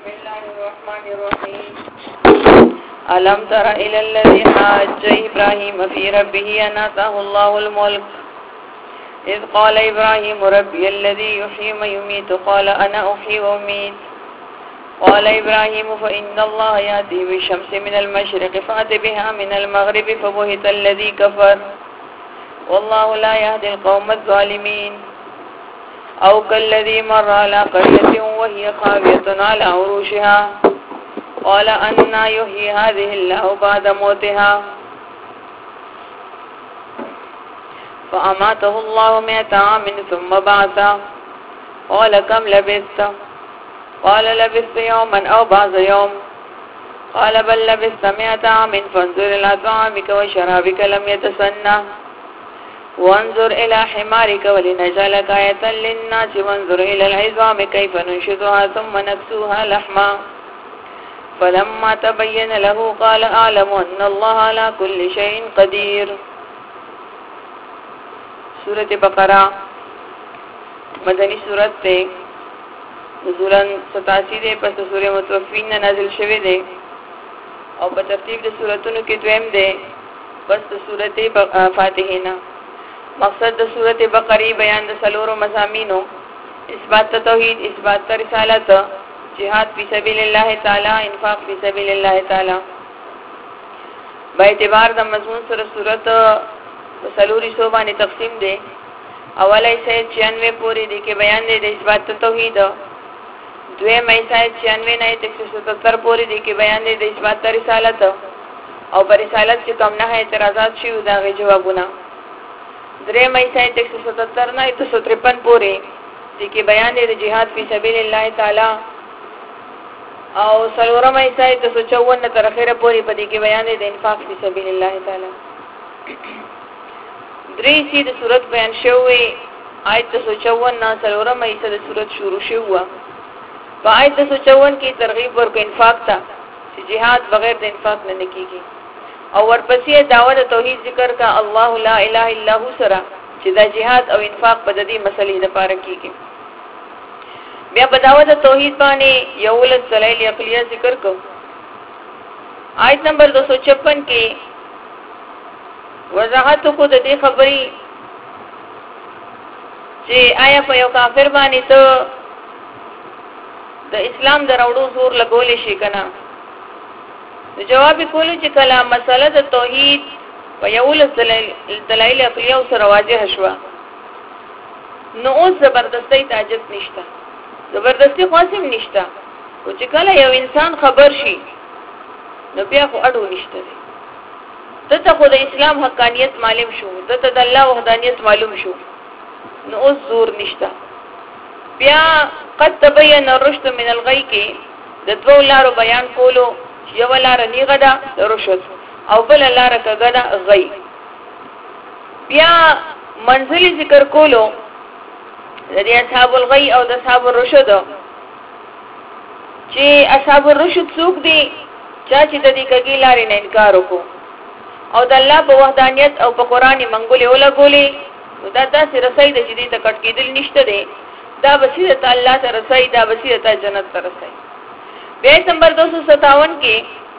بسم الله الرحمن الرحيم ألم تر إلى الذي حاج إبراهيم في ربه أن آتاه الله الملك إذ قال إبراهيم ربي الذي يحيي ويميت قال أنا أحيي وأميت قال إبراهيم فإن الله يأتي بالشمس من المشرق فأت بها من المغرب فبهت الذي كفر والله لا يهدي القوم الظالمين أو كالذي مر على قرية وهي خاوية على عروشها قال أنا يحيي هذه الله بعد موتها فأماته الله 100 عام ثم بعثه قال كم لبثت قال لبثت يوما أو بعض يوم قال بل لبثت 100 عام فانظر إلى طعامك وشرابك لم يتسنه وانظر إلى حمارك ولنجعلك آية للناس وانظر إلى العظام كيف ننشدها ثم نكسوها لحما فلما تبين له قال أعلم أن الله على كل شيء قدير. سورة بقرہ مدنی سورت تے نزولاً 87 دے پس سورة متوفین نازل شوه دے او په ترتیب د سورتونو کې دویم دے پس سورت فاتحینا. مقصد د سورت بقره بیان د سلورو مضامینو: اثبات توحید، اثبات رسالت، جهاد فی سبیل الله تعالی، انفاق فی سبیل الله تعالی. با اعتبار د مضمون سره سورت سلوری سو باندې تقسیم ده. اوله ایسه 96 پوری دی کې بیان دی د اثبات توحید. دویم ایسه 96 نه 177 پوری دی کې بیان دی د اثبات رسالت او پر رسالت چې کوم نه اعتراضات شي او دا غي جوابونه. دریم ایسه 177 نه 153 پوری دی کې بیان دی د جهاد فی سبیل الله تعالی او سلورم ایسه 154 نه تر اخره پوری په دې کې بیان دی د انفاق فی سبیل الله تعالی. درې سي د صورت بیان شوی آیت 154 نه سلورم ایسه د صورت شروع شوه. په آیت 154 کې ترغیب ورکو انفاق ته چې jihad بغیر د انفاق نه کیږي او ورپسې دعوت توحید ذکر کا الله لا اله الا هو سره چې دا jihad او انفاق په دې مسلې لپاره کیږي. بیا په دعوت توحید باندې یو ول دلایل عقلیه ذکر کو. آیت نمبر 256 کې وضاحت کو د دې خبرې چې آیا په یو کافر باندې ته د اسلام دروړو زور لګولې شي کنه. نو جواب کولو چې کله مسله د توحید په یو ول دلایل عقلیه سره واضح شوه نو اوس زبردستی تعجب نشته، زبردستی خاصم نشته. او چې کله یو انسان خبر شي نو بیا خو اډو نشته. ته خو د اسلام حقانیت معلوم شو، ته د الله وحدانیت معلوم شو، نو اوس زور نشته. بیا قد تبین الرشد من الغی کې د دوه لارو بیان کولو، یو لار نیغه ده د رشد او بل لار کګه ده غی. بیا منزل ذکر کولو د اصحاب الغی او د اصحاب الرشد چې اصحاب الرشد څوک دي چې د دې کګی لارې نه انکار وکړو او د الله په وحدانیت او په قران منګولې ولګولې، نو دا داسې رسۍ د جدي ته کټ کېدل نشته دی. دا بصیرت الله ته رسۍ، دا بصیرت جنت ته رسۍ. بیا نمبر 257 کې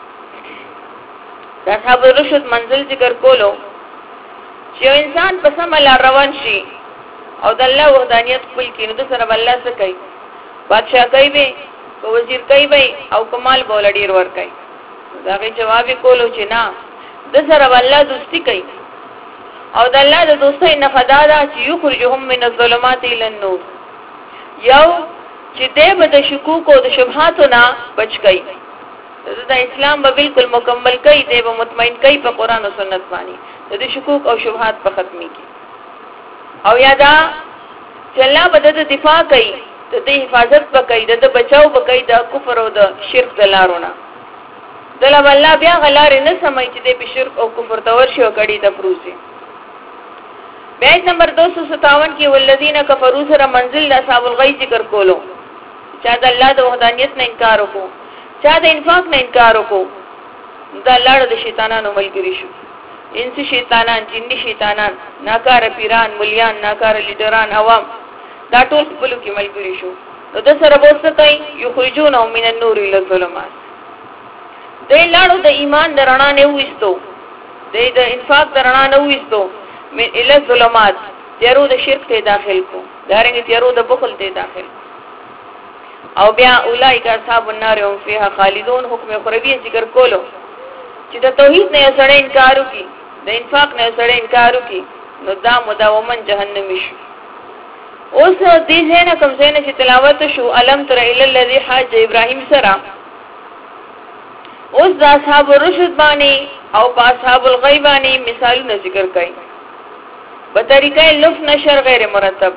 د اصحاب الرشد منزل ذکر کولو چې انسان په سم لار روان شي او د الله وحدانیت خپل کینو د سره الله څخه کوي، بادشاہ کوي به او وزیر کوي به او کمال بوله ډیر ور کوي. دا غي جواب کولو چې نه، د سره الله دوستی کوي او د الله د دوستۍ نه فدادا چې یخرجهم من الظلمات الى النور، یو چې دې به د شکوک او د شبهات نه بچ کوي. د اسلام به بالکل مکمل کوي، دې به مطمئن کوي په قران او سنت باندې، د شکوک او شبهات په ختمي کې. او یادا چې الله به د دفاع کوي، د حفاظت وکړي، د بچاو وکړي د کفر او د شرک د لارونه. دله الله بیا غلارې نه سمای چې د شرک او کفر تور شي او کړي د پروسي. بیت نمبر 257 کې ولذین کفروا سره منزل د اصحاب الغی ذکر کولو، چې د الله د وحدانیت نه انکار وکړو، چې د انفاق نه انکار وکړو، د الله د شیطانانو ملګری شو. انس شیطانان، جنی شیطانان، ناکار پیران، مليان، ناکار لیډران، عوام، دا ټول خپلو کې ملګری شو. نو د سره بوسه کوي یخرجونهم من النور الى الظلمات د لاړو د ایمان درنا نه وېستو د انفاق درنا نه وېستو من الى الظلمات تیرو د شرک ته داخل کو دارنګ تیرو د بخل ته داخل او بیا اولئک اصحاب النار هم فيها خالدون حکم خروی ذکر کولو چې د توحید نه سره انکار وکي د انفاق نه سره انکار وکي نو دا مداومن جهنم شي اوس دې ځنه کوم ځنه چې تلاوت شو الم تر الى الذي حاج ابراهيم سره اوس د اصحاب الرشد باندې او اصحاب الغیب باندې مثالونه ذکر کړي په طریقې لف نشر غیر مرتب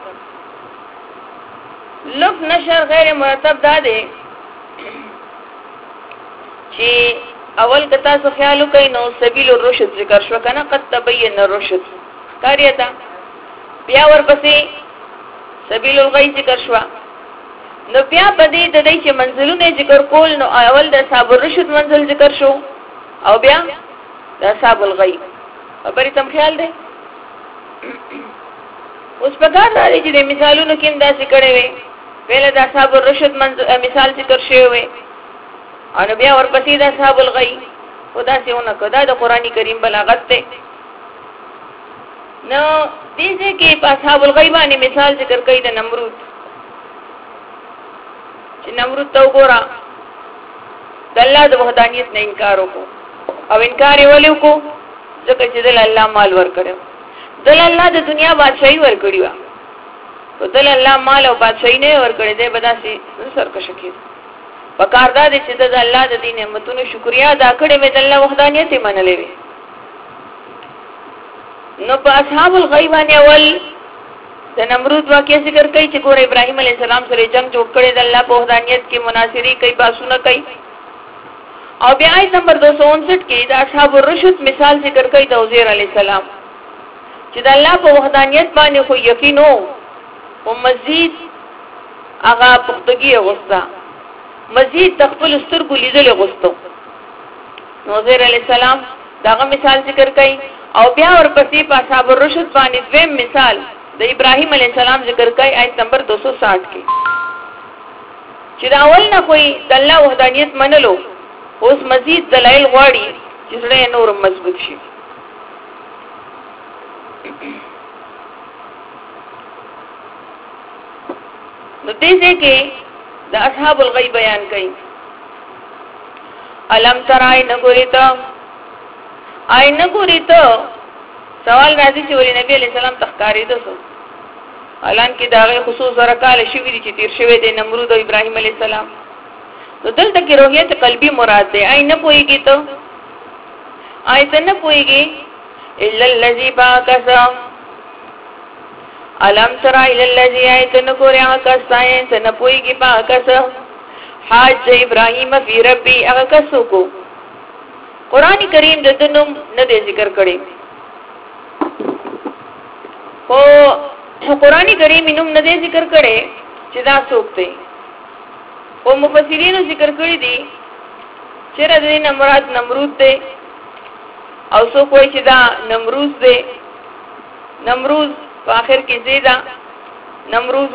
لف نشر غیر مرتب دا دی چې اول کتا سو خیالو کوي نو سبیل الرشد ذکر شو کنه قد تبین الرشد کاریتا بیا ورپسې سبیل الغی ذکر شو نو بیا پدې د دې چې منزلونه ذکر کول نو اول د اصحاب الرشد منزل ذکر شو او بیا د اصحاب الغی خبرې تم خیال دی اوس په کار راځي چې د مثالونو کې انداسې کړي وي پهله د اصحاب الرشد مثال ذکر شوی وي او بیا ورپسې د اصحاب الغی خدا سيونه کدا د قران کریم بلاغت ته نو دې کې په اصحاب الغی باندې مثال ذکر کړي د نمرود چې نمرود تو ګورا د الله د وحدانیت نه انکار وکړو او انکار یې ولې وکړو ځکه چې د الله مال ور کړو دل الله د دنیا بادشاہي ور کړی و او دل الله مال او بادشاہي نه ور کړی دی بداسي سرکشه کړي وکړه د چې د الله د دین نعمتونو شکریا ادا کړې مې د الله وحدانیت یې منلې وي نو په اصحاب الغیب باندې اول د نمرود واقعي ذکر کوي چې ګور ابراهيم عليه السلام سره جنگ جوړ کړي د الله په وحدانیت کې مناصري کوي باسونه کوي او بیا آیت نمبر 259 کې د اصحاب الرشد مثال ذکر کوي د عزیر عليه السلام چې د الله په وحدانیت باندې خو یقین او مزید هغه پختګي غوستا مزید تخپل سترګو لیدل غوستو عزیر عليه السلام داغه مثال ذکر کوي او بیا ورپسې په اصحاب الرشد باندې دویم مثال د ابراهيم عليه السلام ذکر کوي آیت نمبر 260 کې چې دا اول نه کوئی د الله وحدانیت منلو اوس مزید دلایل غواړي چې سره نور مضبوط شي نو دې کې د اصحاب الغیب بیان کړي الم ترای نګوریتا آی نګوریتا سوال راځي چې ولې نبی علیہ السلام تخکاری دسو الان کې داغه خصوص ورکاله شوی دي چې تیر شوی دی نمرود او ابراهیم علیہ السلام نو دلته کې روحیت قلبی مراد ده آی نه پويږي ته آی ته نه پويږي الا الذي باكسا الم ترى الى الذي ايتن قرئ كساين سن پويږي باکس حاج ابراهيم في ربي هغه کسو کو قران کریم د دنوم نه ذکر کړي او قران کریم نوم نه ذکر کړي چې دا څوک دی او مفسرینو ذکر کړی دي چې د دې مراد نمرود دی او سو کوئی چې دا نمروز دی نمروز په اخر کې زیدا نمروز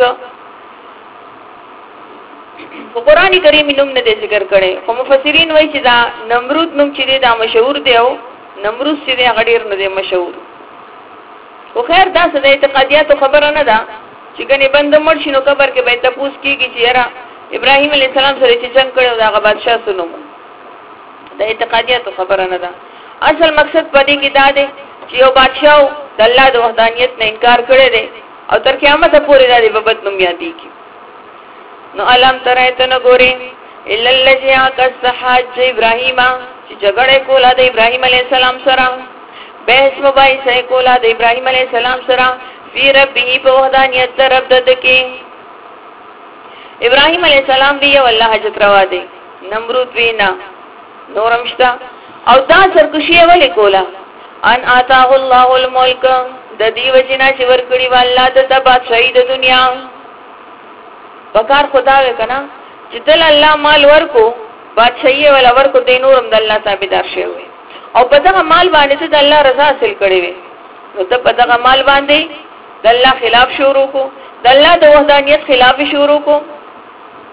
په قران کریم نوم نه ذکر کړي خو مفسرین وایي چې دا نمرود نوم چې دا مشهور دی او نمروز چې دا غډیر نه دی مشهور خو خیر دا څه د اعتقادیات خبره نه ده چې کني بند مړ شنو قبر کې به تاسو کیږي چې یاره ابراهيم عليه السلام سره چې جنگ کړو دا غ بادشاہ سنو د اعتقادیات خبره نه ده اصل مقصد پدې کې دا دی چې یو بادشاہ د الله د وحدانیت نه انکار کړی دی او تر قیامت پورې دا دی په بد نوم یادې کی نو علم ترایته نو ګوري الا الذي حاج ابراهيم چې جګړه کوله د ابراهيم عليه السلام سره بحث مباحثه کوله د ابراهيم عليه السلام سره فی ربه په وحدانیت رب د کې ابراهيم عليه السلام وی والله حجت روا دی نمرود وینا نورمشتا او دا سرکشی ولې کولا ان آتاه الله الملک د دې وجنا چې ورکړي والله د تبا شهید دنیا وکار خدا وکنا چې دل الله مال ورکو بادشاہي ولا ورکو د نورم د الله تابعدار شوی او په دغه مال باندې ته د الله رضا حاصل کړي وي نو ته په دغه مال باندې د الله خلاف شروع کو د الله د وحدانیت خلاف شروع کو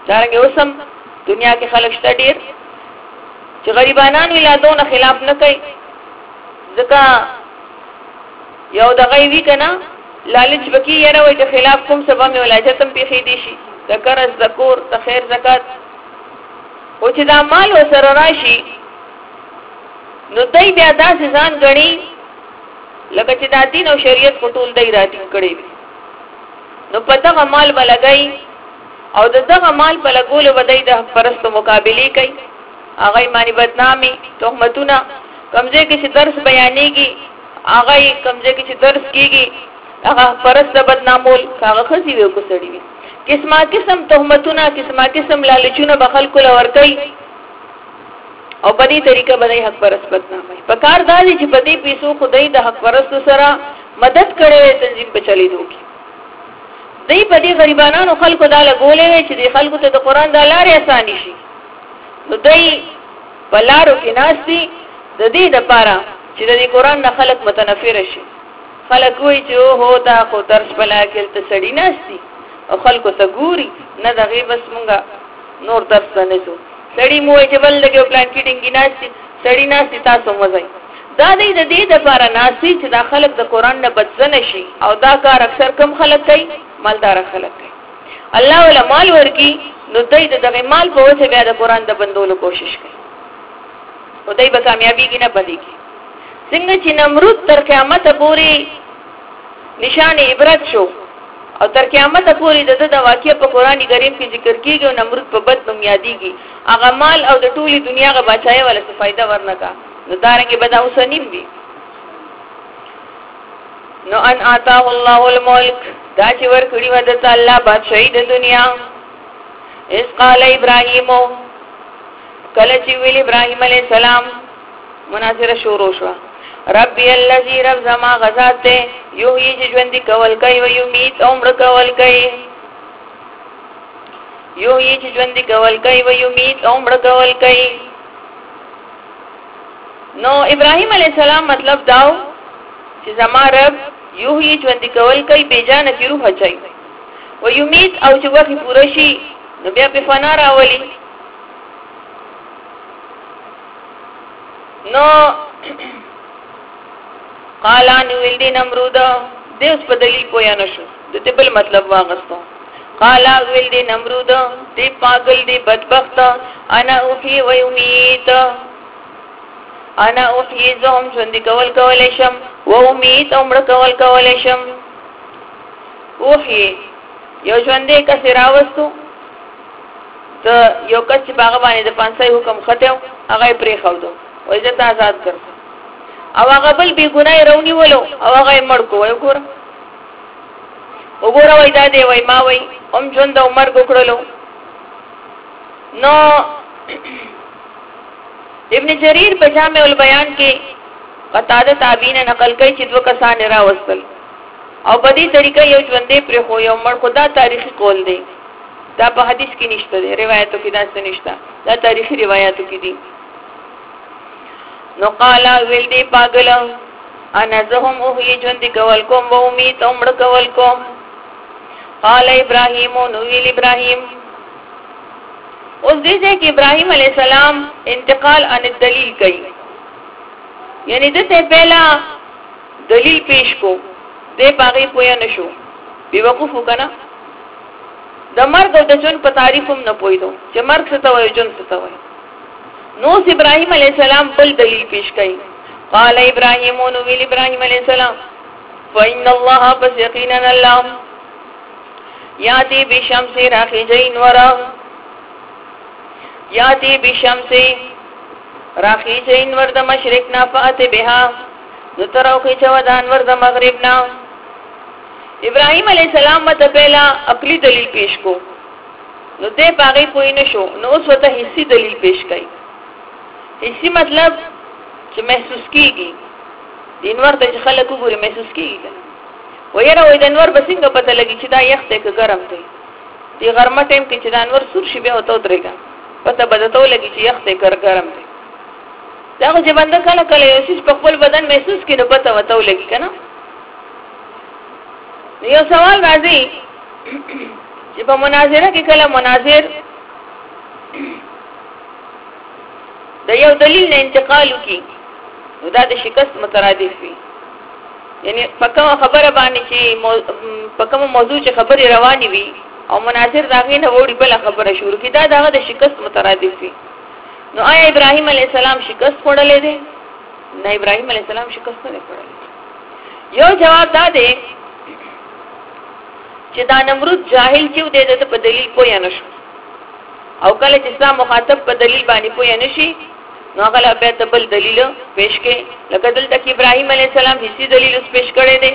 دارنګه اوسم دنیا کې خلک شته ډیر چې غریبانان ولادونه خلاف نه کوي ځکه یو دغه وی کنه لالچ بکی یره وای چې خلاف کوم سبا مې ولادتم پیخې دي شي ذکر ذکور تخیر زکات او چې دا مال وسره راشي نو دای بیا داسې ځان غني لکه چې د دین او شریعت په ټول دای راټی کړي نو په دغه مال بلګي او دغه مال په لګولو بدای د پرستو مقابله کوي هغه معنی بدنامي تهمتونه کمزې کې چې درس بیانېږي هغه کمزې کې چې درس کیږي هغه پرست بدنامول هغه خزي وي کو سړي وي قسمه قسم تهمتونه قسمه قسم لالچونه بخل کول ور کوي او په دې طریقه باندې حق پرست بدنامي په کار دالي چې په دې پیسو خدای د حق پرست سره مدد کړي تنظیم په چلی دوکي دې په دې غریبانو خلکو داله ګولې چې دې خلکو ته د قران د لارې اساني شي نو دې په لارو کې ناشتي د دې لپاره چې د قران نه خلک متنفر شي خلک وایي چې هو دا خو درس بلا کې ته سړی ناشتي او خلکو ته ګوري نه دغه بس مونږه نور درس نه شو سړی مو چې بل دغه پلان کې ډینګی ناشتي سړی ناشتي تاسو مزای دا د دې لپاره ناشتي چې دا خلک د قران نه بدزنه شي او دا کار اکثر کم خلک کوي مالدار خلک کوي الله ولا مال ورکی نو دای دغه مال په وجه بیا د قران د بندولو کوشش کوي او دای به کامیابی کې نه بدیږي څنګه چې نمرود تر قیامت پورې نشان عبرت شو او تر قیامت پورې د واقعې په قران کریم کې ذکر کیږي او نمرود په بد نوم یادېږي هغه مال او د ټولي دنیا غو بچای ولا څه فائدہ ورنکا نو دارنګه بداو سنیم وی نو ان آتاه الله الملک دا چې ور کړی و د الله بادشاہي د دنیا اس قال ابراهيم کله چې ویل ابراهيم عليه السلام مناظره شروع شو ربي الذي رب زما غزات یحیی چې ژوند کول کوي او یمیت عمر کول کوي یحیی چې ژوند کول کوي او یمیت عمر کول کوي نو ابراهيم عليه السلام مطلب داو چې زما رب یحیی ژوند کول کوي بیجانه کی روح اچي او یمیت او چې وخت پوره شي نو بیا په فنا راولي نو قالان ویل دی نمرود دیوس په دلیل پویا نشو د دې بل مطلب واغستو قالا ویل دی نمرود دی پاگل دی بدبخت انا اوحی و یمیت انا اوحی زهم ژوند کول شم و امید عمر کول شم اوحی یو ژوندې کس راوستو ته یو کس چې باغ باندې د 500 حکم خټو هغه پرې خو دو وای ځه آزاد کړ او هغه بل بی ګناي رونی ولو او هغه مړ کو وګوره وای دا دی وای ما وای ژوند عمر وکړلو نو ابن جریر په جامع البیان کې قطاده تابعین نقل کوي چې دوه کسان راوستل او په دې طریقې یو ژوندې پر خو یو مړ خدا تاریخي قول دی دا په حدیث کې نشته دی روایتو کې دا نشته دا تاریخي روایتو کې دي نو قالا ویل دی پاگل انا زهم اوحی ژوند کول کوم و امید عمر کول کوم قال ابراهيم نو ویل ابراهيم اوس دې چې ابراهيم عليه السلام انتقال ان دلیل کوي یعنی دته پہلا دلیل پیش کو دې باغې پویا نشو بي وقوف وکنا د مرګ او د جون په تعریف هم نه پویدو چې مرګ څه ته وایي جون څه ته وایي نو ابراهيم عليه السلام بل دلیل پیش کړي قال ابراهيم نو ویل ابراهيم عليه السلام فإن الله بس يقينا الله یاتی بشمس راخیجین ورا یاتی بشمس راخیجین ور د مشرق نا فات بها نترو کی چودان ور د مغرب نا ابراهيم عليه السلام مت پہلا عقلی دلیل پیش کو نو دې باغې کوئی نشو نو اوس وته حصي دلیل پیش کړي حصي مطلب چې محسوس کیږي دینور ته خلک وګوري محسوس کیږي ویره وې د انور بسنګ پته لګی چې دا یخ ته ګرم دی دی غرمه ټیم کې چې د انور سور شي به وته درېګا پته بدته لګی چې یخ ته ګرم دی دا چې بنده کله کله یو شی په خپل بدن محسوس کړي پته وته لګی کنه یو سوال راځي چې په مناظره کې کله مناظر د یو دلیل نه انتقال کی نو دا د شکست مترادف وي. یعنی په کومه خبره باندې چې په کومه موضوع چې خبرې روانې وي او مناظر داغې نه وړي بل خبره شروع کی دا دغه د شکست مترادف وي. نو آیا ابراهیم علیه السلام شکست خوړلې ده؟ نه، ابراهیم علیه السلام شکست نه خوړلې. یو جواب دا دی چې دا نمرود جاهل چې د دې په دلیل پوه نه شو او کله چې اسلام مخاطب په دلیل باندې پوه نه شي نو هغه لا به بل دلیل پیش کړي. لکه دلته کې ابراهیم علیه السلام هیڅ دلیل پیش کړي دي.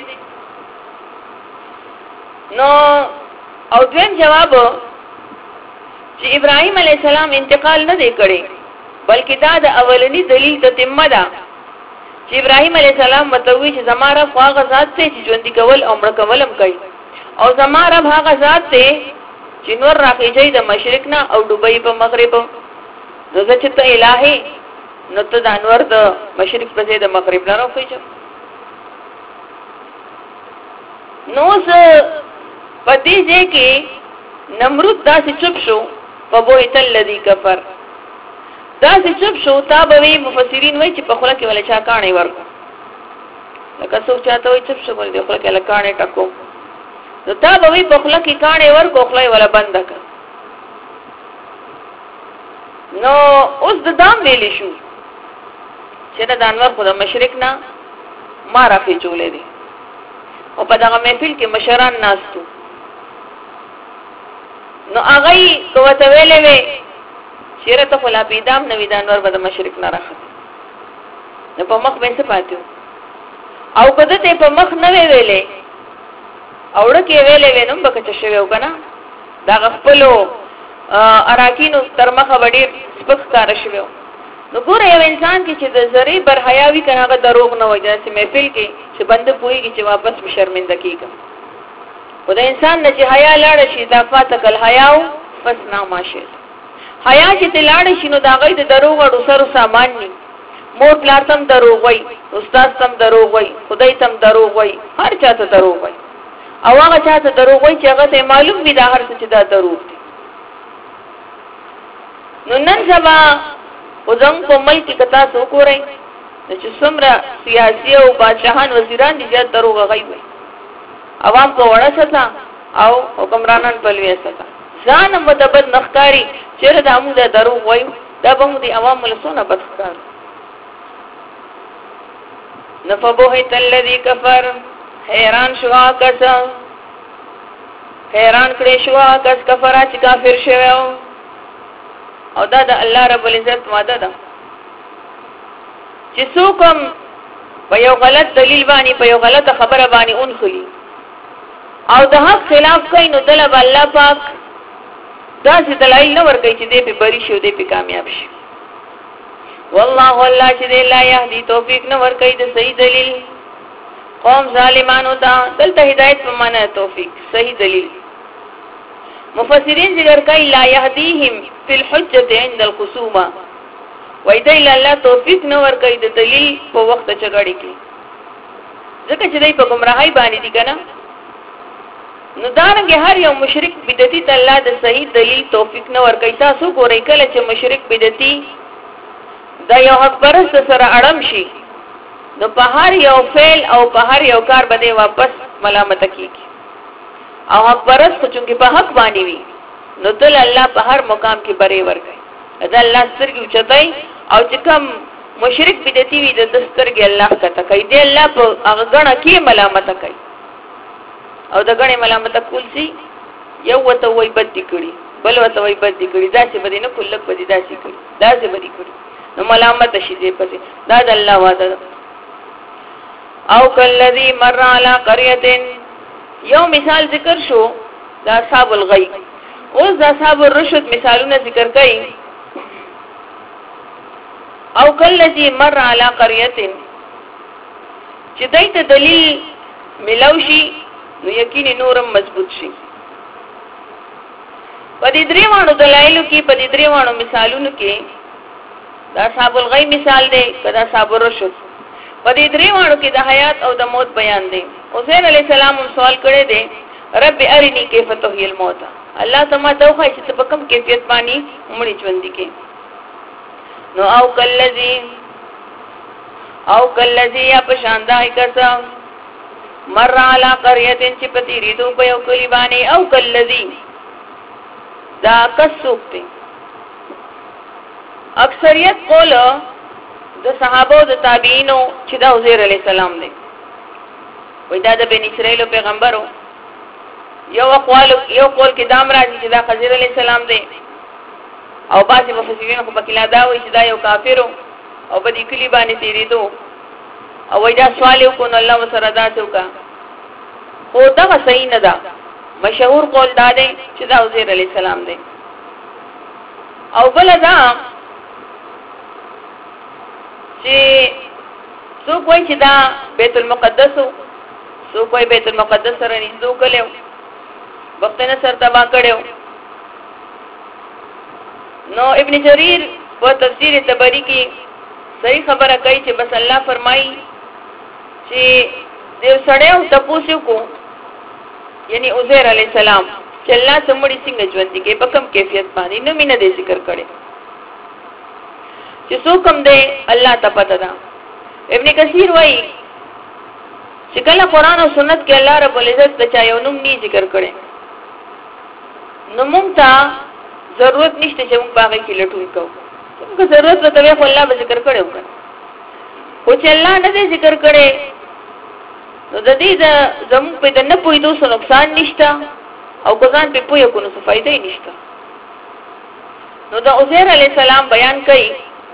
نو او دویم جواب چې ابراهیم علیه السلام انتقال نه دی کړی بلکې دا د اولنی دلیل ته تمه ده چې ابراهیم علیه السلام متوي چې زماره خواغه ذات ته چې ژوند کول او مړ کول هم کوي او زماره هغه ذات ته چې نور راخیږي د مشرق نه او دوبۍ په مغرب. نو چې ته الهي نو ته د انور د مشرق په ځای د مغرب نه راخیږي. نو څه پدې ځای کې نمرود داسې چوپ شو فبوهت الذی کفر داسې چوپ شو. تابوي مفسرین وایي چې په خوله کې ولا چا کانې ورکو لکه څوک چاته وایي چوپ شو بل دی خوله کې ولا کانې ټکو نو تابوي په خوله کې کانې ورکو خوله ولا بند کړ. نو اوس د دام ویلې شو چې د انور خو د مشرق نه ما راخې چولې دي او په دغه محفل کې مشران ناستو. نو هغه کوته ویلې وې چیرې ته خلا پیدام نوې د انور په مشرق نه راخته نو په مخ به څه پاتیو او کده ته په مخ نه ویلې اوړه کې ویلې وینم بکچ شویو کنه دا خپلو اراکینو تر مخه وړي سپک کار شویو. نو ګوره یو انسان کې چې د زری بر حیاوي کنه هغه دروغ نه وایي چې محفل کې چې بنده پويږي چې واپس شرمنده کیږي. خدای انسان نه چې حیا لاړ شي دا فاتکل حیاو پس ناماشه حیا چې تلاړ شي نو دا غي د دروغ او سر سامان ني مور پلار تم دروغ وای استاد تم دروغ وای خدای تم دروغ وای هر چاته دروغ وای او هغه چاته دروغ وای چې هغه ته معلوم وي دا هر څه چې دا دروغ دي. نو نن سبا وزنګ په ملک کې کتا سو کوی چې څومره سیاسي او بادشاہان وزیران دي چې دروغ غي وای عوام کو وړه ستا او حکمرانان په لوي ستا ځان مدبد نخکاری چیرې د امو د دروغ وای دا به مو دي عوام له سونه بدخکار. نفبوهت الذی کفر حیران شوا کس حیران کړي شوا کس کفر چې کافر شوی او دا د الله رب العزت وعده ده چې څوک په یو غلط دلیل باندې په یو غلطه خبره باندې اونخلي او د حق خلاف کوي نو دله الله پاک داسې دلایل نه ورکوي چې دې په بری شي او دې په کامیاب شي. والله والله چې دې لا يهدي توفیق نه ورکوي د صحیح دلیل قوم ظالمانو ته. دلته هدایت په معنا توفیق صحیح دلیل. مفسرین ذکر کوي لا يهديهم في الحجه عند الخصومه وای دې الله توفیق نه ورکوي د دلیل په وخت چغړې کې ځکه چې دې په گمراهۍ باندې دي کنه. نو دارنګ هر یو مشرک بدعتي ته الله د صحیح دلیل توفیق نه ورکوي. تاسو ګورئ کله چې مشرک بدعتي دا یو حق پرست سره اړم شي نو په هر یو فعل او په هر یو کار باندې واپس ملامت کیږي او حق پرست چې په حق باندې وي نو تل الله په هر مقام کې بری ورکوي. دا الله سترګې اوچتای او چې کوم مشرک بدعتي وي د دسترګې الله کته کوي دی الله په هغه غړه کې ملامت کوي او د غړې ملامت کول سي یو وته وای بد دي کړی بل وته وای بد دي کړی دا چې بده نه کلک بده دا شي کړی دا چې بده کړی نو ملامت شي دې پته دا د الله وعده. او کلذي مر على قريه یو مثال ذکر شو دا اصحاب الغی اوس د اصحاب الرشد مثالونه ذکر کړي. او کلذي مر على قريه چې دایته دلیل ملوشي نو یقیني نورم مضبوط شي. په دې دریوانو دلایلو کې په دې دریوانو مثالونو کې دا اصحاب الغی مثال دی کدا اصحاب الرشد په دې دریوانو کې د حیات او د موت بیان دی. حسین علی السلام سوال کړی دی رب ارنی کیف تحیی الموت الله تما توخه چې په کوم کیفیت باندې مړي ژوند کې نو او کلذی یا پشاندای کسا مر علی قریتن چې پتیری دو په یو کلی باندې او کلذی دا کسوکته اکثریت قول د صحابه او د تابعینو چې دا عزیر علی السلام دی وای دا د بنی اسرائیل پیغمبرو یو قول کې دام راځي چې دا خضر علی السلام دی او بعضی مفسرین خو پکې لا دا وایي چې دا یو کافرو او په دې کلی باندې تیریدو او وای دا سوال وکړ نو الله وسره دا څوکا خو دا صحیح نه ده مشهور قول دا دی چې دا عزیر علی السلام دی او بل دا چې څوک وایي چې دا بیت المقدس څوک وایي بیت المقدس سره نږدې کړو وخت نه سر تبا کړو نو ابن جریر په تفسیر تبری کې صحیح خبره کوي چې بس الله فرمایي چې دیو سړیو تاسو کو یعنی عزیر علی السلام چې الله سمړي څنګه ژوند دي کې په کوم کیفیت باندې نو مینه دې ذکر کړي چې څوک هم دې الله ته پته ده ابن کثیر وایي چې کله قران او سنت کې الله رب العزت د چا یو نوم نه ذکر کړي نو مونږ ته ضرورت نشته چې موږ باغې کې لټوي کوو څنګه ضرورت وته وي الله به ذکر کړي وکړي خو چې الله نه دې ذکر کړي نو د دې زموږ په د نه پوي دوه نقصان نشته او ګزان په پوي کو نو څه فائدې نشته نو د عزیر علی السلام بیان کړي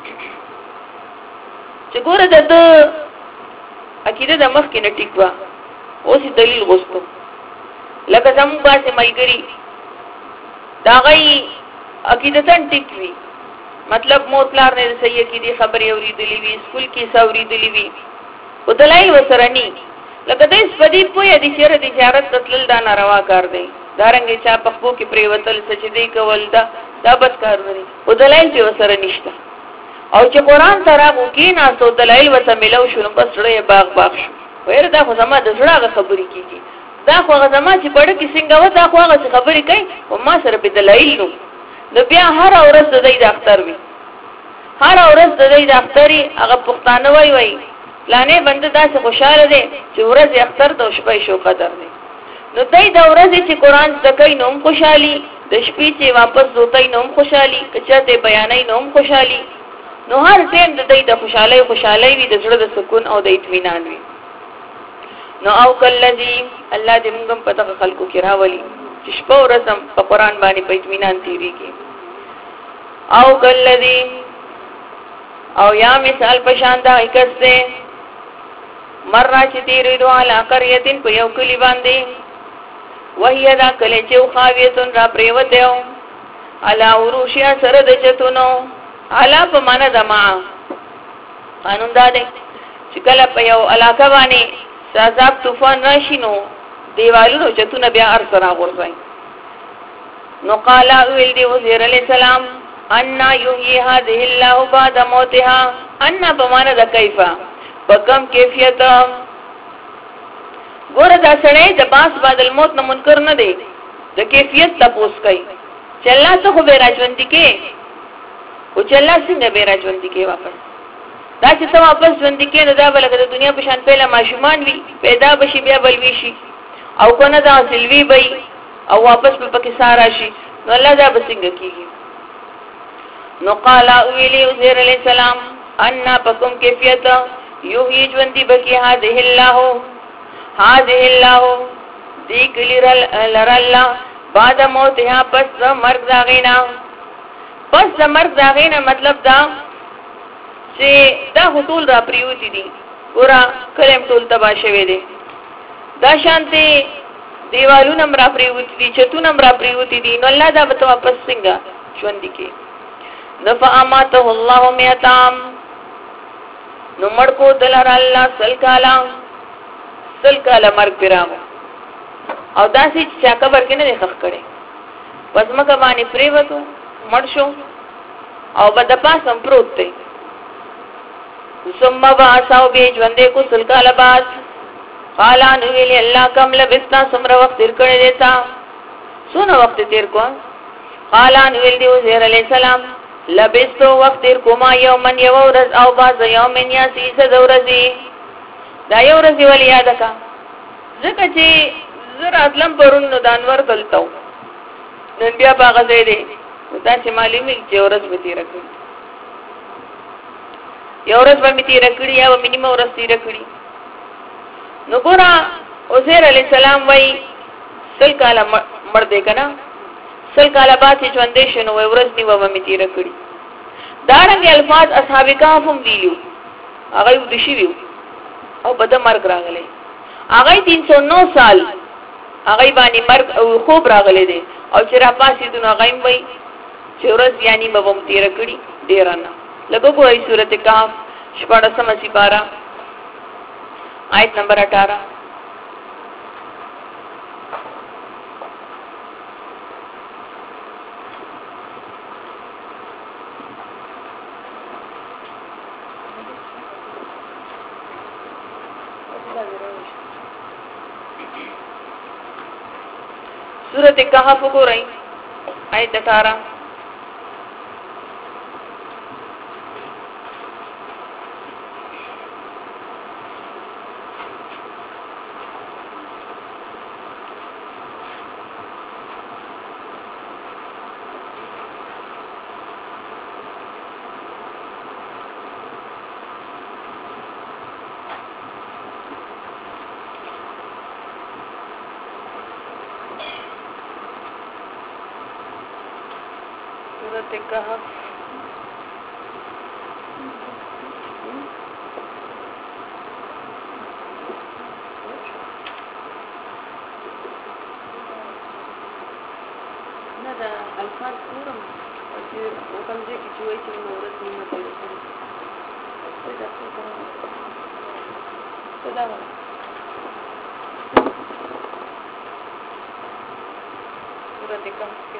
چې ګوره د عقیده د مخ کې نه ټیکوا اوس دلیل غوښتو لکه زموږ باسه ملګری دا غي عقیدتن ټیکوي مطلب مور پلار نه صحیح کې دي خبري اوریدلې وي سکول کې ساوریدلې وي او دلایل وسره ني لکه د سپدی په دې چیرې د زیارت تل دا ناروا کار دی دارنګ چا پخپو کې پریوتل سجدي کول دا بد کار دی او دلایل په وسره نشته او چې قران سره مو کې نه سو دلایل وته ملو شنو بس لري باغ شو وير دا خو زما د زړه خبرې کیږي دا خو زما چې پړ کې څنګه و دا خو هغه خبرې کوي او ما سره په دلایل نو بیا هر ورځ د دې دفتر وي هر ورځ د دې دفتري هغه پښتانه وای پلانې بنده داسې خوشاله دي چې ورځ اختر ته شپې شو قدر دي نو دای د ورځې چې قران زکای نوم خوشحالي د شپې چې واپس دوتای نوم خوشحالي کچته بیانای نوم خوشحالي نو هر ټیم د دې د خوشحالي وي د زړه د سکون او د اطمینان وي نو او کلذي الله دې موږ په تاسو خلکو کې راولي چې شپه ورځ په قران باندې په اطمینان تیریږي او کلذي او یا مثال پشاندا ایکسته مرra چې تیریدو علا قريتن په یو کلی باندې وهي دا کله چې خاویتون را پریوتیو علا وروشیا سره د چتونو علا په معنا دما قانون دا دی چې کله په یو علاقه باندې سازاب طوفان راشي نو دیوالونو چتونه بیا ارسره غورځي نو قال ویل دی عزیر علی السلام ان یحیی هذه الله بعد موتها ان په معنا د کیفا په کوم کیفیت ګوره دا سړی د باس بعد الموت نه منکر نه دی د کیفیت تاسو کوي چې الله ته خو به راځوندي کې او چې الله څنګه به راځوندي کې واپس دا چې ته واپس ژوند کې نه دا بلکې د دنیا په شان پیله ماشومان وي پیدا بشي بیا بلوي شي او کنه دا سلوي وي او واپس په پکې سارا شي نو الله دا بسنګ کیږي نو قال ویلی عزیر علیہ السلام ان پکم کیفیت یحیی ژوندۍ بکی هذه الله ذکر الله بعد موت یا پس مرګ داغینا مطلب دا چې دا حصول را پریوتی دي ورا کلم ټول تبا شوی دي دا شانتي دیوالونه را پریوتی دي چتونه را پریوتی دي نو الله دا به واپس څنګه ژوند کې نفعمته الله میتام نو مړکو دلر الله سل کالا مرګ پیراو او داسې چې قبر کې نه خخ کړي پس مکه باندې پریوتو مړ شو او بد پاسم پروت دی ثم واساو به ژوندې کو سل کالا بعد قال ان ویلی الله کم لبستا سمره وخت تیر کړی دیتا سونه وخت تیر کو قال ان ویل دی عزیر علیہ السلام لبستو وقت تیر کوما یومن یو ورځ او باز یومن یا سیس دورځي دا یو ورځ ولې یاد کا ځکه چې زر اتلم پرون نو دانور دلتاو نن بیا باغ ځای دی دا چې معلومي چې ورځ به تیر کړی یو ورځ به تیر کړی یا مینیمم ورځ تیر کړی نو ګورا عزیر علی السلام وای سل کاله مړ دی کنه سل کاله بعد چې ژوندې شنو ورځ نیو به تیر کړی دا رنګ الفاظ اصحاب کهف هم ویلو هغه د شي ویو او بده مرګ راغلی هغه 309 سال هغه باندې مرګ او خوب راغلی دی او چې را پاسې دنو هغه وای چې ورځ یعنی به تیر کړی ډیر نه لګو کوی سورته کهف شپږ سمسی 12 آیت نمبر 18 سورۃ کہف کو رہی آیت 18 کہف نه دا الفاظ ګورم چې وکم دې کې چې وایي چې نورت نیمه ته دا سورۃ کہف کې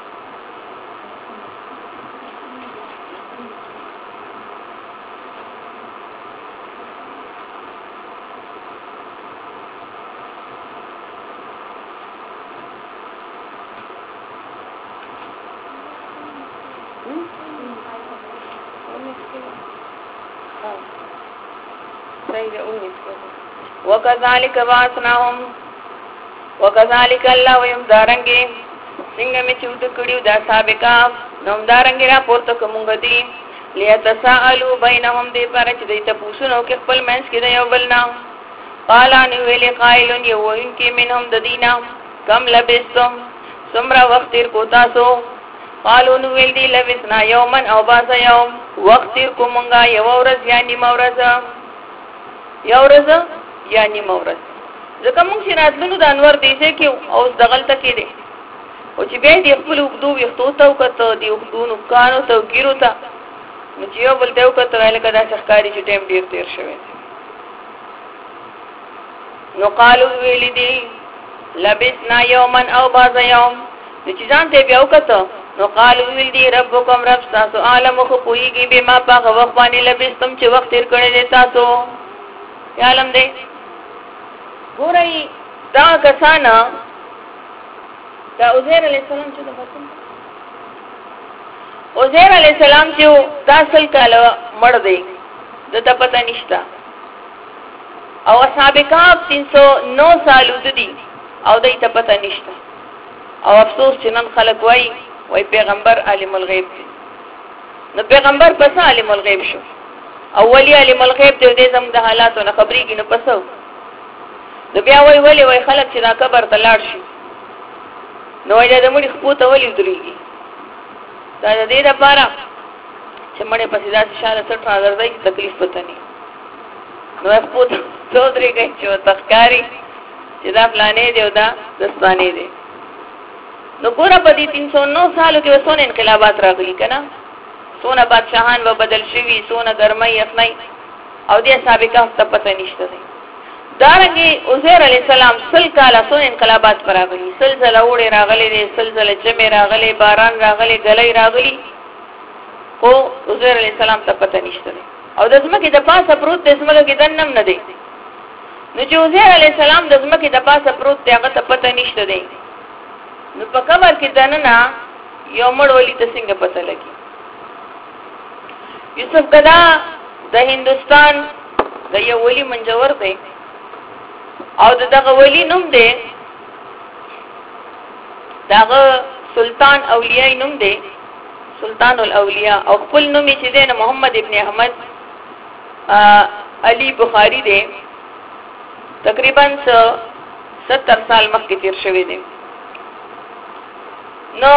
وكذلك بعثناهم وكذلك الله ويم دارنګي څنګه می چوت کړیو دا سابقا نو دارنګي را پورته کومګ دي ليتساءلوا بينهم دې پر چې دې ته پوښتنه وکړي خپل منځ کې یو بل نه قال ان ویل قائلون یوین کې منهم د دینا کم لبستم سمرا وخت تیر کو تاسو قالوا نو ویل دي لبسنا يوما او باز يوم وخت تیر کومګا یو ورځ یعنی مورځ یو ورځ یعنی مورځ ځکه موږ چې راتلو د انور دیسه کې او دغلت کې دي او چې به دې خپل وګدو وختو ته وکړه دی وګدونو کانو ته ګیرو ته نو چې یو بل ته وکړه لکه دا ښکاری چې ټیم ډیر تیر شوی نو قالو ویل دي لبسنا يوما او بعض يوم چې ځان ته بیا وکړه نو قالو ویل دي ربکم رب تاسو عالم خو پويږي به ما په وخت باندې لبستم چې وخت تیر کړی تاسو عالم دې ګورئ دا کسانا دا عزیر علیہ السلام چې د بچن عزیر علیہ السلام چې تاسل کاله مړ دی دته پته نشتا او اصحاب کهف 309 سال ودی او دای ته پته نشتا او افسوس چې نن خلک وای پیغمبر عالم الغیب دی نو پیغمبر پس عالم الغیب شو اولی عالم الغیب دې زم د حالاتو نه خبرېږي نو پسو نو بیا وای خلک چې دا قبر ته لاړ شي نو دا د مړي خپل ته ولې درېږي دا دې لپاره چې مړي پسې دا شاله 60,000 دی تکلیف پته نه نو خپل څو درېږي چې تخکاری چې دا پلانې دی او دا دستانې دی نو ګوره په دې 309 سالو کې وسونه انقلابات راغلي کنه سونه بادشاہان و بدل شوی سونه ګرمۍ یخنۍ او دې سابقه ته پته نشته دی دارنګي عزیر علی السلام سل کاله سونه انقلابات پر راغلي سلسله وړي راغلي دي سلسله چمه راغلي باران راغلي غلې راغلي او عزیر علی السلام ته پته نشته دی او د زمکه د پاسه پروت د زمکه کې دنم نه دی نو چې عزیر علی السلام د زمکه د پاسه پروت دی هغه ته پته نشته دی نو په قبر کې دننه یو مړ ولی ته څنګه پته لګي یوسف غدا د هندستان د یو ولی منجور دی او دغه ولی نوم دی دغه سلطان اولیاء نوم دی سلطان الاولیاء او خپل نوم چې دی محمد ابن احمد علی بخاری دی تقریبا 70 سال مخکې تیر شوی دی نو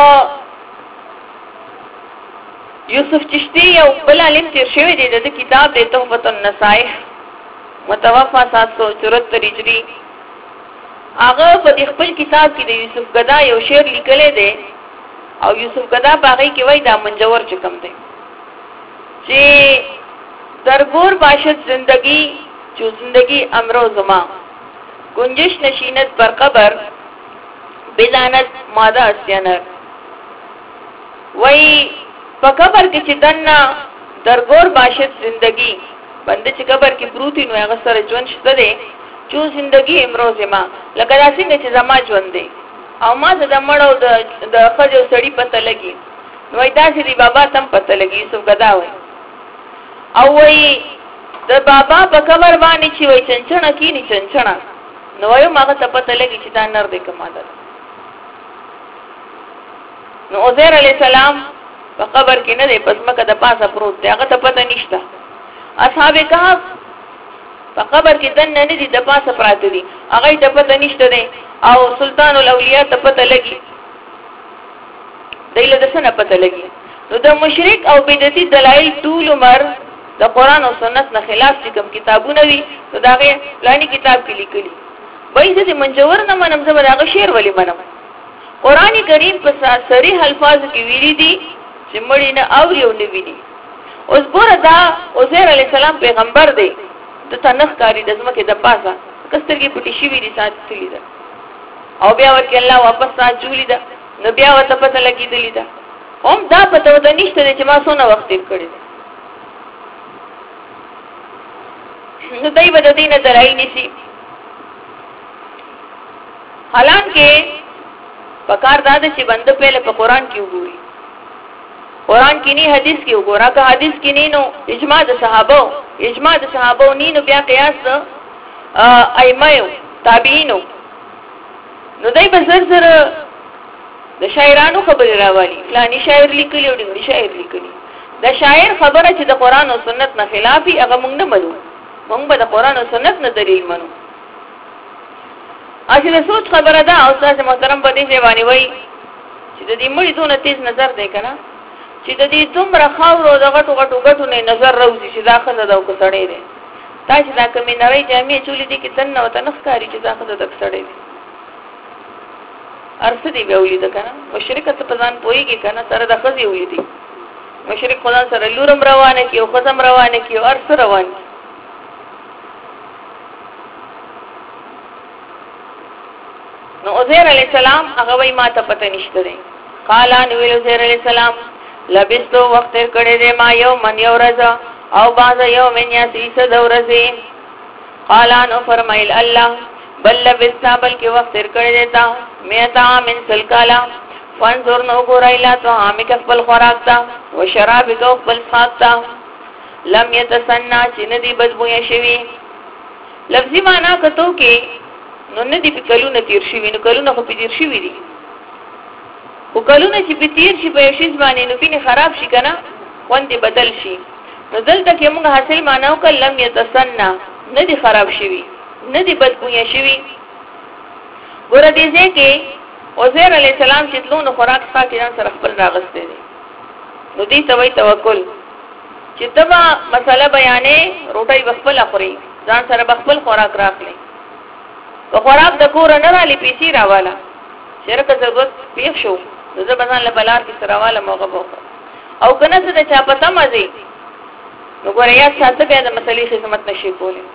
یوسف چشتی یو بل عالم تیر شوی دی د کتاب دی تحفۃ النصائح متوفا 774 هجری هغه په خپل کتاب کې د یوسف غدا یو شعر لیکلی دی او یوسف غدا باغی کې وای دا منجور چکم دی چې درگور باشد زندگی جو زندگی امرو زما گنجش نشینت پر قبر بزانت ماده اسینر وای په قبر کې چې دنه درگور باشد زندگی بنده چې قبر کې پروتي نو هغه سره ژوند شته دی جو زندگی امرو زما لکه دا څنګه چې زما ژوند دی او ما د مړو د خځو سړی پته لګي نو دا چې دی بابا تم پته لګي یوسف غدا وای او وای د بابا په قبر باندې چې وای چنچنه کینی چنچنه نو یو ماغه ته پته لګي چې دا نر دی کومه ده نو عزیر علی السلام په قبر کې نه دی پس مکه د پاسه پروت دی هغه ته پته نشته اصحاب کهف په قبر کې دنه نه دي د پاسه پراته دي هغه ته پته نشته دی او سلطان الاولیاء ته پته لګي دایله د څه نه پته لګي نو د مشرک او بدعتي دلایل ټول عمر د قران او سنت نه خلاف چې کوم کتابونه دي نو داغه لانی کتاب کې لیکلي وایي چې منجور نه منم زما داغه شعر ولی منم قران کریم په صریح الفاظ کې ویلي دي چې مړی نه اوري او نه ویني اوس ګوره دا عزیر علی السلام پیغمبر دی د تنخ کاری د زمکه د پاسه کسترګي پټی شي وی دي ساتلی ده او بیا ورکه الله واپس راځولې ده نو بیا وته پته لګیدلې ده هم دا پته وته نشته چې ما څونه وخت تیر کړی نو دای په دینه درای نشي حالانکه پکار داده چې بنده پهله په قران کې وګوري قران کې نه حدیث کې وګورا که حدیث کې نه نو اجماع د صحابه نه نو بیا قیاس ائمه تابعینو نو دای په سر د شاعرانو خبره راوالي فلانی شاعر لیکلی او ډیری شاعر لیکلی دا شاعر خبره چې د قران او سنت نه خلافي هغه موږ نه منو موږ به د قران او سنت نه دلیل منو اصله سوچ خبره ده او استاد محترم په دې ځواني وای چې د دې مړي دونه تیز نظر دی کنه چې د دې دومره خاورو د غټو نه نظر راوځي چې دا خزه دا وکړې ده تا چې دا کمې نړۍ جامې چولې دي کې تنه وته نخکاری چې دا خزه د کړې ده ارڅ دی ویولې ده کنه مشرک ته پزان پويږي کنه سره د خزي وې دي مشرک خدا سره لورم روانه کی او خزم روانه کی او ارڅ روان نو عزیر علی السلام هغه وای ما ته پته نشته دی قال ان ویل عزیر علی السلام لبستو وخت کړه دې ما یو من یو رضا او باز یو من یا سیس دورزی قال ان فرمایل الله بل لبستا بلکې وخت کړه دیتا میتا من سلکالا فانظر نو ګورایلا تو هامک خپل خوراک تا و شراب کو خپل ساتا لم يتسنى چندي بدبو شوی لفظي معنا کتو کې نو ندی په کلونه تیر شي نو کلونه خو په تیر شي دي او کلونه چې په تیر شي په شي ځمانه نو پینې خراب شي کنه وندې بدل شي نو دلته کې موږ حاصل معناو ک لم يتسنى ندی خراب شي ندی بدبویا شي ګور دې ځکه عزیر علی السلام چې لونو خوراک ساتي ځان سره خپل راغسته دي نو دې توي توکل چې تبا مسله بیانې روټي خپل اخري ځان سره خپل خوراک راخلي په خوراک د کور نه را لې پیسي راواله شرکت ضرورت پیښ شو زه بزان له بلار کې سراواله موقع وکړ او کنه څه د چا پتا مزي نو ګوریا ساته بیا د مسلې خدمت نشي کولی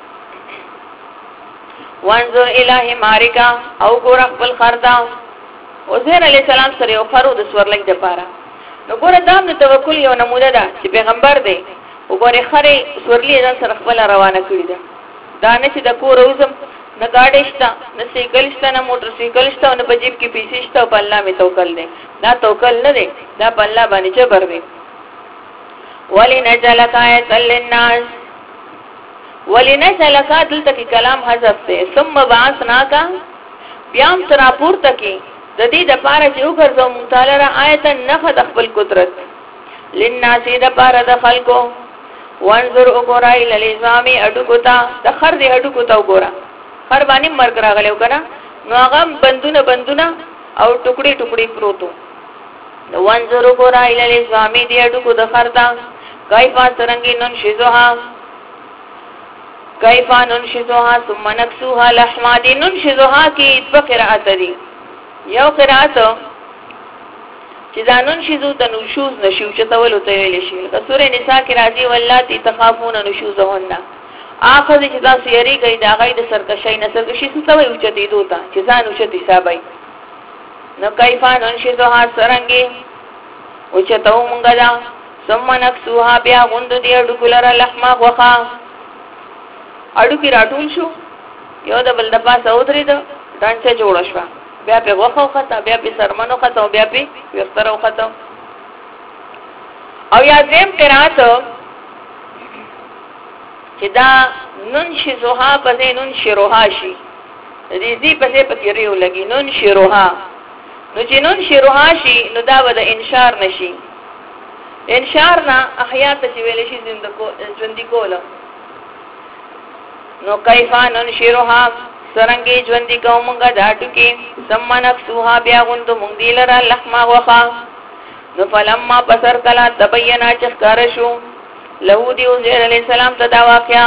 وانظر الہی مارکا او ګور خپل خردا عزیر علی السلام سره یو خرو د سورلک د پاره نو ګور دام د توکل یو نمونه ده چې پیغمبر دی وګوره خره سورلی ځان سره خپل روانه کړی ده دا نه چې د کور روزم نه گاډی شته نه سایکل شته نه موټر سایکل شته نه په جیب کې پیسې شته په الله می توکل دی دا توکل نه دی دا په الله باندې جبر دی ولنجعلك آية للناس ولنجعلك دلته کې کلام حذف ته ثم بعثناک بیام تر پورته کې د دې د پاره چې وګرځو مونږ تعالی را آیت نفذ خپل قدرت للناس د پاره د خلکو وانظر وګورا الى الاسلام اډوکتا د خر دې اډوکتا وګورا خر باندې مرګ راغلو کنه نو هغه بندونه او ټوکړي ټوکړي پروتو نو وانظر وګورا الى الاسلام دې اډوکو د خر دا کیفا څنګه نن شذوها کیفا ننشزوها ثم نکسوها لحما دی ننشزوها کی دو قرآت دی یو قرآت چی دا ننشزو تا نشوز نشیو چتولو تاویلی شی لکه سور نساء کی راضی واللاتی تخافون نشوزهن آخذ چی دا سیاری گئی دا غی دا سرکشی نسرکشی ستوی اوچتی دوتا چی زان اوچتی سابای نو کیفا ننشزوها سرنگی اوچتو منگا دا ثم نکسوها بیا غند دی اڈکولر لحما وخا اړو کې راټول شو یو د بل د پاسه ودرې ده ډانچه جوړ شو بیا په غوخه وخته بیا په سرمنو خته بیا په وختره وخته او یا دیم قرات چې دا نن شزوها په نن شروها شي دې په پکې ریو لګي نن شروها نو چې نن شروها شي نو دا به د انشار نشي انشار نه احیات چې ویل شي ژوندۍ کوله نو کیفا ننشروها سرنگی جوندی کومنگا داتو کی سمنک سوها بیا غندو مونگی لرا لحما وخا نو فلما پسر کلا تبینا چخکارشو لہو دیو زیر علیہ السلام تدا واقعا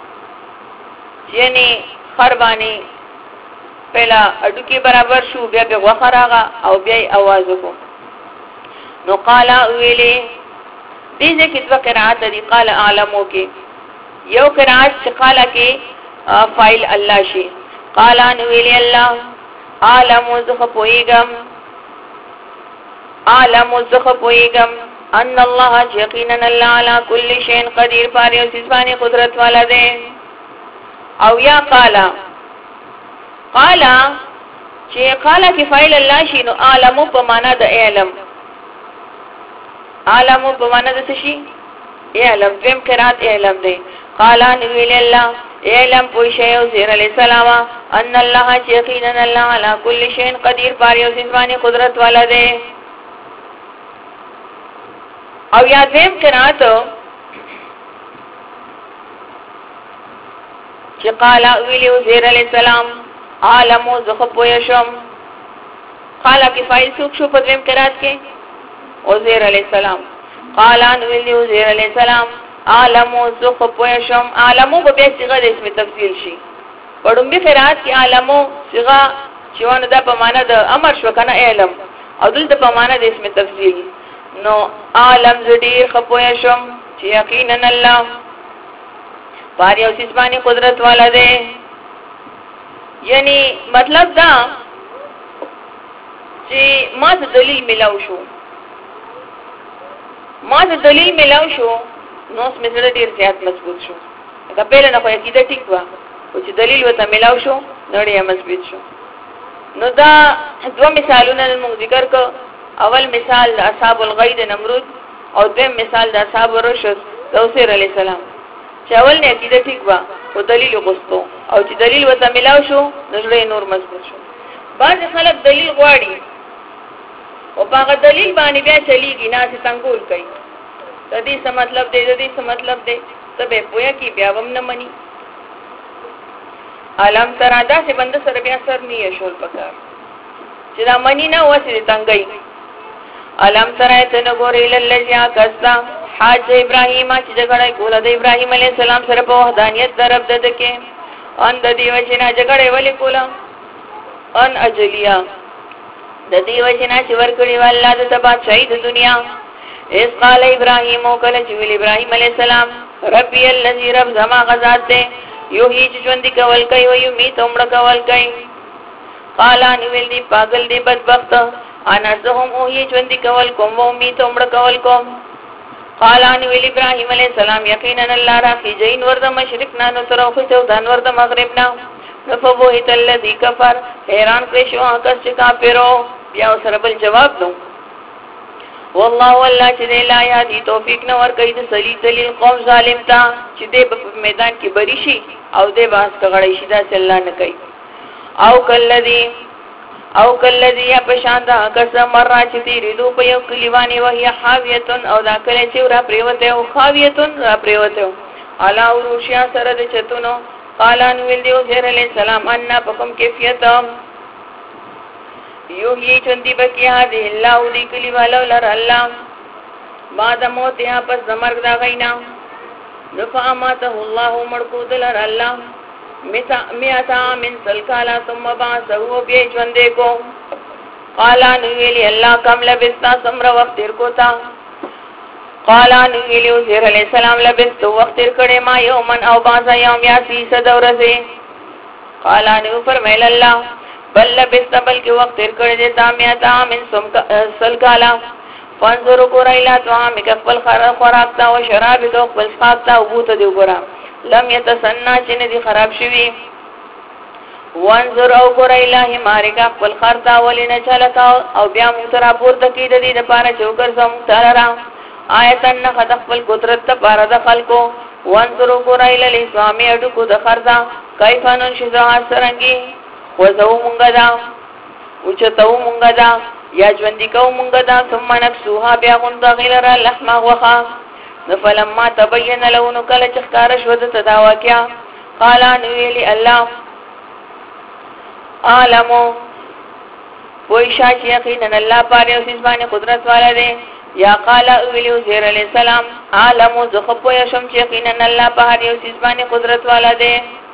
یعنی خربانی پہلا اڈو کی برابر شو بیا بیا وخر آغا او بیای آوازو کو نو قالا اویلی دیزے کتوا قرآت دی قال عالمو کی یو قرآت چه قالا کی فائل اللہ شی قالا نویلی اللہ عالمو زخ پوئیگم ان اللہ یقیناً اللہ علا کل شین قدیر پاری و سیزبانی قدرت والا دے او یا قالا چه قالا کی فائل اللہ شی نو عالمو پمانا دا اعلم عالمو پمانا دا سشی اعلم دویم قرآت اعلم دے قالا نویل اللہ اعلم پوشیو زیر علیہ السلام ان اللہ یقیناً اللہ علا کل شین قدیر پاری و سنوانی قدرت والا دے او یادویم قرآت چی قالا اویلیو زیر علیہ السلام عالمو زخب پویشم قالا کی فائل سوک شو پدویم قرآت کے او زیر علیہ السلام قالا اویلیو زیر علیہ السلام عالمو زخ پویشم عالمو با بیا صیغه دا اسم تفضیل شی پڑھن بی خیرات کی عالمو صیغه چیوانو دا پمانا دا امر شوکانا علم او دل دا پمانا دا اسم تفضیل نو عالم زدیر خپویشم چی یقینن اللہ پاری او سیسمانی قدرت والا دے یعنی مطلب دا چی ما تا دلیل ملاو شو نو اس میں سره ډیر زیات مضبوط شو دا پهله نه خو عقیده ټیک و او چې دلیل وته ملاو شو نړۍ مضبوط شو نو دا دوه مثالونه موږ ذکر کو اول مثال د اصحاب الغید نمرود او دویم مثال د اصحاب رشد توسیر علی السلام چې اول نه عقیده ټیک و او دلیل غوښتو او چې دلیل وته ملاو شو نړۍ نور مضبوط شو بعض خلک دلیل غواړي او هغه دلیل باندې بیا چلیږي نه چې څنګه کوي د دې څه مطلب دی سبه پویا کی بیا وم نه مني علم ترادا سے بند سره بیا سر نه شول پکار چې دا منی نه وسه تنګي علم ترایت نو ګورې للذیا کستا حاج ابراهیم چې جګړه کوله د ابراهیم علی السلام سره په وحدانیت درب ددکه ان د دې وجنا جګړه ولې کوله ان اجلیا د دې وجنا چې ورکړي والله د تبا شهید دنیا اس قال ابراهیم وکله چې ویل ابراهیم علی السلام ربي الذي رب زما غزاد دے یو هیچ ژوند کول کوي او یو می تومړ کول کوي قال ان ویل دی پاگل دی بدبخت انا زهم او هیچ ژوند کول کوم او می تومړ کول کوم قال ان ویل ابراهیم علی السلام یقینا الله را کی جین ورد مشرق نا نو تر خو ته دان ورد مغرب نا فبوهت الذي كفر حیران کړي شو کس چې کافرو بیا سره بل جواب دو والله والله چې لا یادي توفیق نه ور کوي د سلیل قوم ظالم ته چې دې په میدان کې بری شي او دې باس کغړی شي دا الله نه کوي او کلذي یا پشاندا قسم مرا چې دې ردو په یو کلیوانی وهي حاویتن او دا کله چې را پریوته او خاویتن را پریوته علا وروشیا سره د چتونو قالان ویل دیو زهر علیہ السلام ان پکم کیفیت یو هی چوندی بکیا دی الله دی کلی والو لر الله بعد موت یا پس مرګ دا غینا رفعمته الله مرقود لر الله میاتا من سلکالا ثم بعثه بی ژوندې کو قالان ویل الله کم لبستا سمر وخت تیر کو تا قالان ویل زهر علیہ السلام لبست وخت تیر کړه ما یومن او بعض یوم یا سی صدورزه قالان فرمایل الله بل لبست بلکې وخت تیر کړه دې تامیاتا من سلکالا فانظر قرایلا تو هم کفل خوراک تا او شراب تو خپل خاص تا او بوت دی ګورم لم يتسنى چې دي خراب شوی وانظر او قرایلا همارګه خپل خرتا ولینه چلتا او بیا موترا پورته کې د دې لپاره چوکر سم تررا آیتن خدخل قدرت ته پاره د خلکو وانظر قرایلا لسوامی اډو کو د خردا کیفانن شذا سرنګي وزو مونږه دا اوچتو مونږه دا یا ژوندې کو مونږه دا ثم نفسها بیا غند غیلر لحم وخا فلما تبين لونه کله چې ښکار شو د تداواکیا قال ان ویلی الله عالمو وای شاچ یقینا الله پاره او سبحانه قدرت والا دی یا قال ویلی زهر علیہ السلام عالمو زخپو یشم چې یقینا الله پاره او سبحانه قدرت والا دی